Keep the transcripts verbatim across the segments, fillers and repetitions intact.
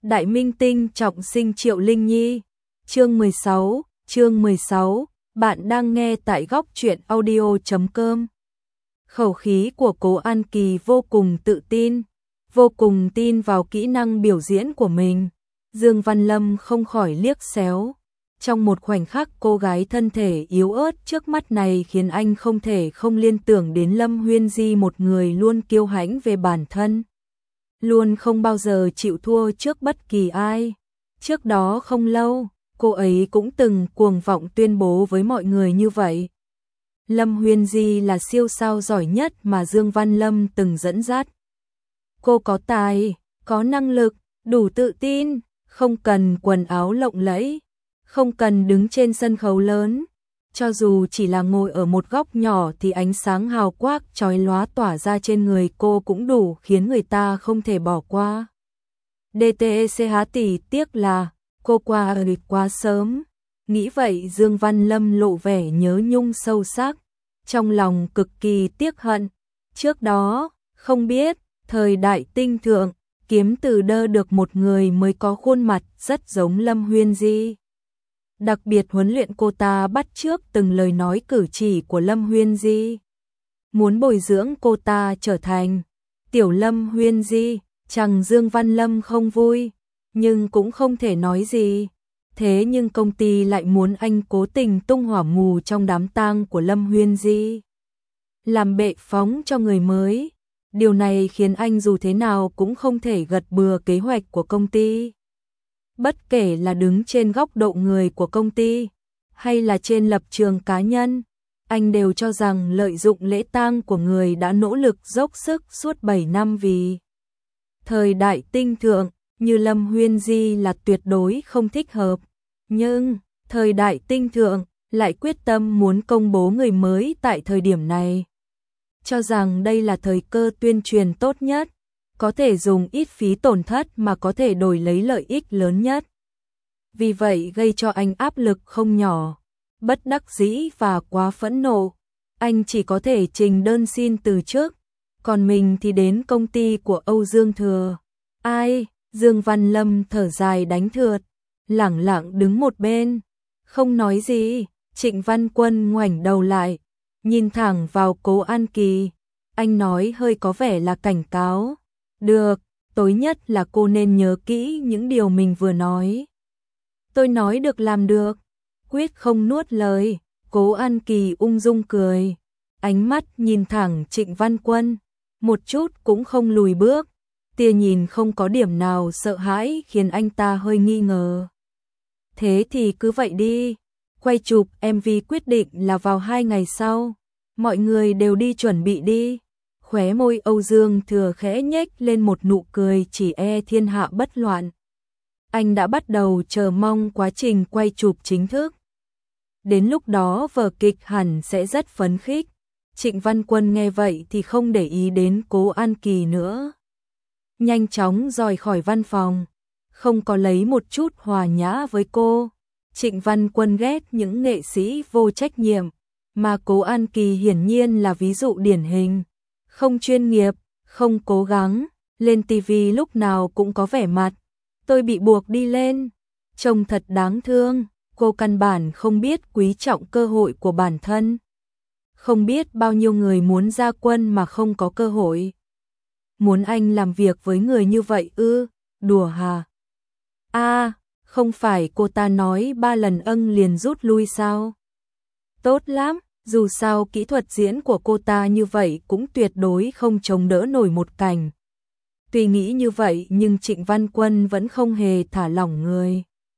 Đại minh tinh trọng sinh Triệu Linh Nhi. Chương mười sáu, chương mười sáu, bạn đang nghe tại góc truyện audio chấm com. Khẩu khí của Cố An Kỳ vô cùng tự tin, vô cùng tin vào kỹ năng biểu diễn của mình. Dương Văn Lâm không khỏi liếc xéo. Trong một khoảnh khắc, cô gái thân thể yếu ớt trước mắt này khiến anh không thể không liên tưởng đến Lâm Huyên Di, một người luôn kiêu hãnh về bản thân, luôn không bao giờ chịu thua trước bất kỳ ai. Trước đó không lâu, cô ấy cũng từng cuồng vọng tuyên bố với mọi người như vậy. Lâm Huyên Di là siêu sao giỏi nhất mà Dương Văn Lâm từng dẫn dắt. Cô có tài, có năng lực, đủ tự tin, không cần quần áo lộng lẫy, không cần đứng trên sân khấu lớn. Cho dù chỉ là ngồi ở một góc nhỏ thì ánh sáng hào quang chói lóa tỏa ra trên người cô cũng đủ khiến người ta không thể bỏ qua. đê tê e xê há tỷ tiếc là cô qua đời quá sớm. Nghĩ vậy Dương Văn Lâm lộ vẻ nhớ nhung sâu sắc, trong lòng cực kỳ tiếc hận. Trước đó, không biết, thời đại tinh thượng, kiếm từ đơ được một người mới có khuôn mặt rất giống Lâm Huyên Di. Đặc biệt huấn luyện cô ta bắt chước từng lời nói cử chỉ của Lâm Huyên Di, muốn bồi dưỡng cô ta trở thành tiểu Lâm Huyên Di. Chẳng Dương Văn Lâm không vui, nhưng cũng không thể nói gì. Thế nhưng công ty lại muốn anh cố tình tung hỏa mù trong đám tang của Lâm Huyên Di, làm bệ phóng cho người mới. Điều này khiến anh dù thế nào cũng không thể gật bừa kế hoạch của công ty. Bất kể là đứng trên góc độ người của công ty, hay là trên lập trường cá nhân, anh đều cho rằng lợi dụng lễ tang của người đã nỗ lực dốc sức suốt bảy năm vì thời đại tinh thượng như Lâm Huyên Di là tuyệt đối không thích hợp. Nhưng, thời đại tinh thượng lại quyết tâm muốn công bố người mới tại thời điểm này, cho rằng đây là thời cơ tuyên truyền tốt nhất, có thể dùng ít phí tổn thất mà có thể đổi lấy lợi ích lớn nhất. Vì vậy gây cho anh áp lực không nhỏ. Bất đắc dĩ và quá phẫn nộ, anh chỉ có thể trình đơn xin từ chức, còn mình thì đến công ty của Âu Dương Thừa. Ai? Dương Văn Lâm thở dài đánh thượt, lẳng lặng đứng một bên, không nói gì. Trịnh Văn Quân ngoảnh đầu lại, nhìn thẳng vào Cố An Kỳ, anh nói hơi có vẻ là cảnh cáo. Được, tối nhất là cô nên nhớ kỹ những điều mình vừa nói. Tôi nói được làm được, quyết không nuốt lời. Cố An Kỳ ung dung cười, ánh mắt nhìn thẳng Trịnh Văn Quân, một chút cũng không lùi bước. Tia nhìn không có điểm nào sợ hãi khiến anh ta hơi nghi ngờ. Thế thì cứ vậy đi. Quay chụp em vê quyết định là vào hai ngày sau. Mọi người đều đi chuẩn bị đi. Khóe môi Âu Dương Thừa khẽ nhếch lên một nụ cười chỉ e thiên hạ bất loạn. Anh đã bắt đầu chờ mong quá trình quay chụp chính thức. Đến lúc đó vở kịch hẳn sẽ rất phấn khích. Trịnh Văn Quân nghe vậy thì không để ý đến Cố An Kỳ nữa, nhanh chóng rời khỏi văn phòng, không có lấy một chút hòa nhã với cô. Trịnh Văn Quân ghét những nghệ sĩ vô trách nhiệm, mà Cố An Kỳ hiển nhiên là ví dụ điển hình. Không chuyên nghiệp, không cố gắng, lên ti vi lúc nào cũng có vẻ mặt tôi bị buộc đi lên, trông thật đáng thương. Cô căn bản không biết quý trọng cơ hội của bản thân. Không biết bao nhiêu người muốn ra quân mà không có cơ hội. Muốn anh làm việc với người như vậy ư? Đùa hả? A, à, không phải cô ta nói ba lần âng liền rút lui sao? Tốt lắm, dù sao kỹ thuật diễn của cô ta như vậy cũng tuyệt đối không chống đỡ nổi một cảnh. Tuy nghĩ như vậy nhưng Trịnh Văn Quân vẫn không hề thả lỏng người.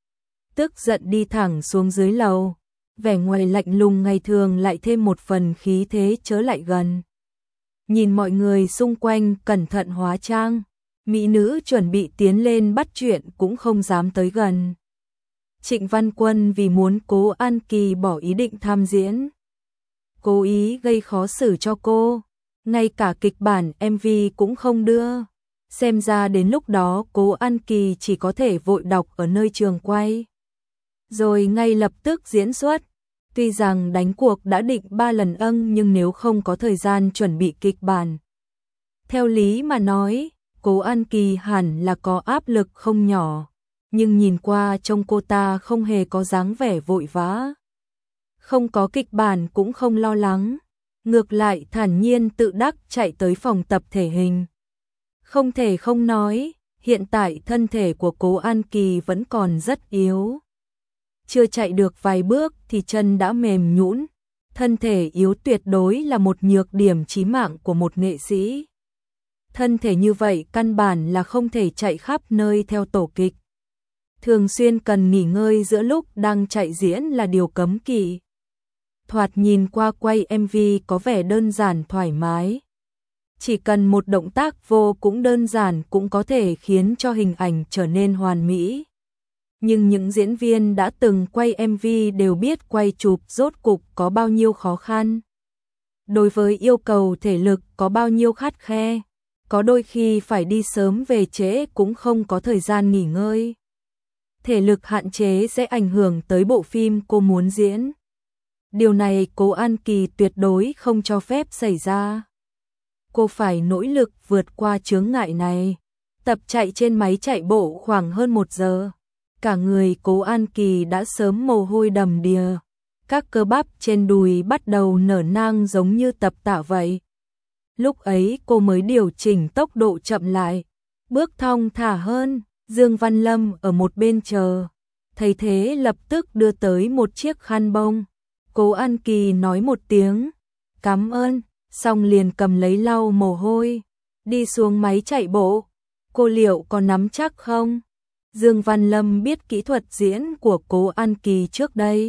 Tức giận đi thẳng xuống dưới lầu, vẻ ngoài lạnh lùng ngày thường lại thêm một phần khí thế chớ lại gần. Nhìn mọi người xung quanh cẩn thận hóa trang, mỹ nữ chuẩn bị tiến lên bắt chuyện cũng không dám tới gần. Trịnh Văn Quân vì muốn Cố An Kỳ bỏ ý định tham diễn, cố ý gây khó xử cho cô, ngay cả kịch bản em vê cũng không đưa. Xem ra đến lúc đó Cố An Kỳ chỉ có thể vội đọc ở nơi trường quay, rồi ngay lập tức diễn xuất. Tuy rằng đánh cuộc đã định ba lần âng nhưng nếu không có thời gian chuẩn bị kịch bản, theo lý mà nói, Cố An Kỳ hẳn là có áp lực không nhỏ, nhưng nhìn qua trông cô ta không hề có dáng vẻ vội vã. Không có kịch bản cũng không lo lắng, ngược lại thản nhiên tự đắc chạy tới phòng tập thể hình. Không thể không nói, hiện tại thân thể của Cố An Kỳ vẫn còn rất yếu. Chưa chạy được vài bước thì chân đã mềm nhũn. Thân thể yếu tuyệt đối là một nhược điểm chí mạng của một nghệ sĩ. Thân thể như vậy căn bản là không thể chạy khắp nơi theo tổ kịch. Thường xuyên cần nghỉ ngơi giữa lúc đang chạy diễn là điều cấm kỵ. Thoạt nhìn qua quay em vê có vẻ đơn giản thoải mái. Chỉ cần một động tác vô cũng đơn giản cũng có thể khiến cho hình ảnh trở nên hoàn mỹ. Nhưng những diễn viên đã từng quay em vê đều biết quay chụp rốt cục có bao nhiêu khó khăn. Đối với yêu cầu thể lực có bao nhiêu khắt khe, có đôi khi phải đi sớm về trễ cũng không có thời gian nghỉ ngơi. Thể lực hạn chế sẽ ảnh hưởng tới bộ phim cô muốn diễn. Điều này Cố An Kỳ tuyệt đối không cho phép xảy ra. Cô phải nỗ lực vượt qua chướng ngại này. Tập chạy trên máy chạy bộ khoảng hơn một giờ. Cả người Cố An Kỳ đã sớm mồ hôi đầm đìa. Các cơ bắp trên đùi bắt đầu nở nang giống như tập tạ vậy. Lúc ấy cô mới điều chỉnh tốc độ chậm lại. Bước thong thả hơn. Dương Văn Lâm ở một bên chờ. Thấy thế lập tức đưa tới một chiếc khăn bông. Cố An Kỳ nói một tiếng. Cảm ơn. Xong liền cầm lấy lau mồ hôi. Đi xuống máy chạy bộ. Cô liệu có nắm chắc không? Dương Văn Lâm biết kỹ thuật diễn của Cố An Kỳ trước đây.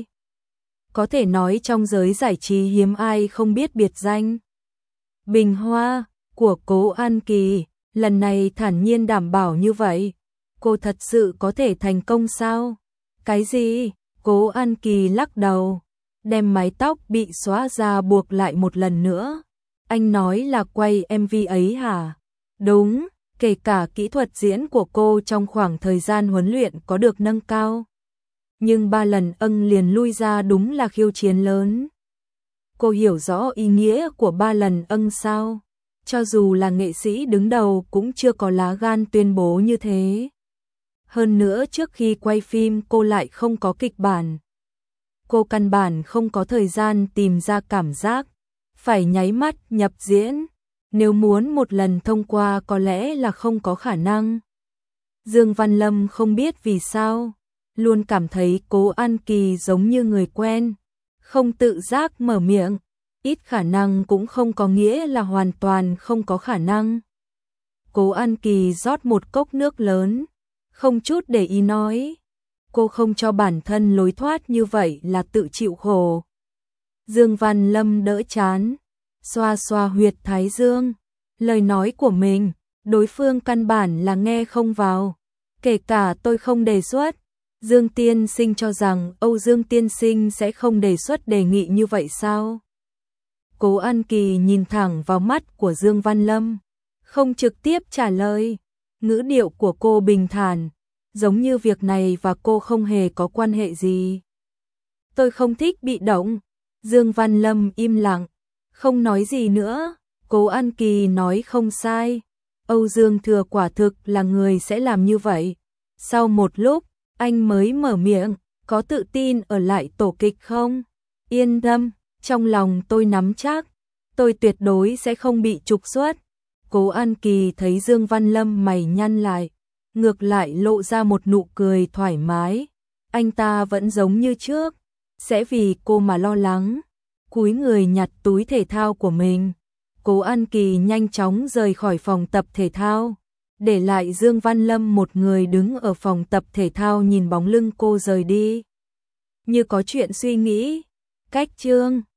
Có thể nói trong giới giải trí hiếm ai không biết biệt danh. Bình hoa của Cố An Kỳ, lần này thản nhiên đảm bảo như vậy. Cô thật sự có thể thành công sao? Cái gì? Cố An Kỳ lắc đầu, đem mái tóc bị xóa ra buộc lại một lần nữa. Anh nói là quay em vê ấy hả? Đúng, kể cả kỹ thuật diễn của cô trong khoảng thời gian huấn luyện có được nâng cao. Nhưng ba lần âng liền lui ra đúng là khiêu chiến lớn. Cô hiểu rõ ý nghĩa của ba lần âng sao? Cho dù là nghệ sĩ đứng đầu cũng chưa có lá gan tuyên bố như thế. Hơn nữa trước khi quay phim cô lại không có kịch bản. Cô căn bản không có thời gian tìm ra cảm giác, phải nháy mắt nhập diễn. Nếu muốn một lần thông qua có lẽ là không có khả năng. Dương Văn Lâm không biết vì sao, luôn cảm thấy Cố An Kỳ giống như người quen, không tự giác mở miệng, ít khả năng cũng không có nghĩa là hoàn toàn không có khả năng. Cố An Kỳ rót một cốc nước lớn, không chút để ý nói, cô không cho bản thân lối thoát như vậy là tự chịu khổ. Dương Văn Lâm đỡ chán, xoa xoa huyệt thái dương, lời nói của mình, đối phương căn bản là nghe không vào, kể cả tôi không đề xuất. Dương Tiên Sinh cho rằng Âu Dương Tiên Sinh sẽ không đề xuất đề nghị như vậy sao? Cố An Kỳ nhìn thẳng vào mắt của Dương Văn Lâm, không trực tiếp trả lời, ngữ điệu của cô bình thản, giống như việc này và cô không hề có quan hệ gì. Tôi không thích bị động. Dương Văn Lâm im lặng, không nói gì nữa. Cố An Kỳ nói không sai, Âu Dương Thừa quả thực là người sẽ làm như vậy. Sau một lúc, anh mới mở miệng, có tự tin ở lại tổ kịch không? Yên tâm, trong lòng tôi nắm chắc, tôi tuyệt đối sẽ không bị trục xuất. Cố An Kỳ thấy Dương Văn Lâm mày nhăn lại, ngược lại lộ ra một nụ cười thoải mái. Anh ta vẫn giống như trước, sẽ vì cô mà lo lắng. Cúi người nhặt túi thể thao của mình. Cố An Kỳ nhanh chóng rời khỏi phòng tập thể thao, để lại Dương Văn Lâm một người đứng ở phòng tập thể thao nhìn bóng lưng cô rời đi. Như có chuyện suy nghĩ, cách chương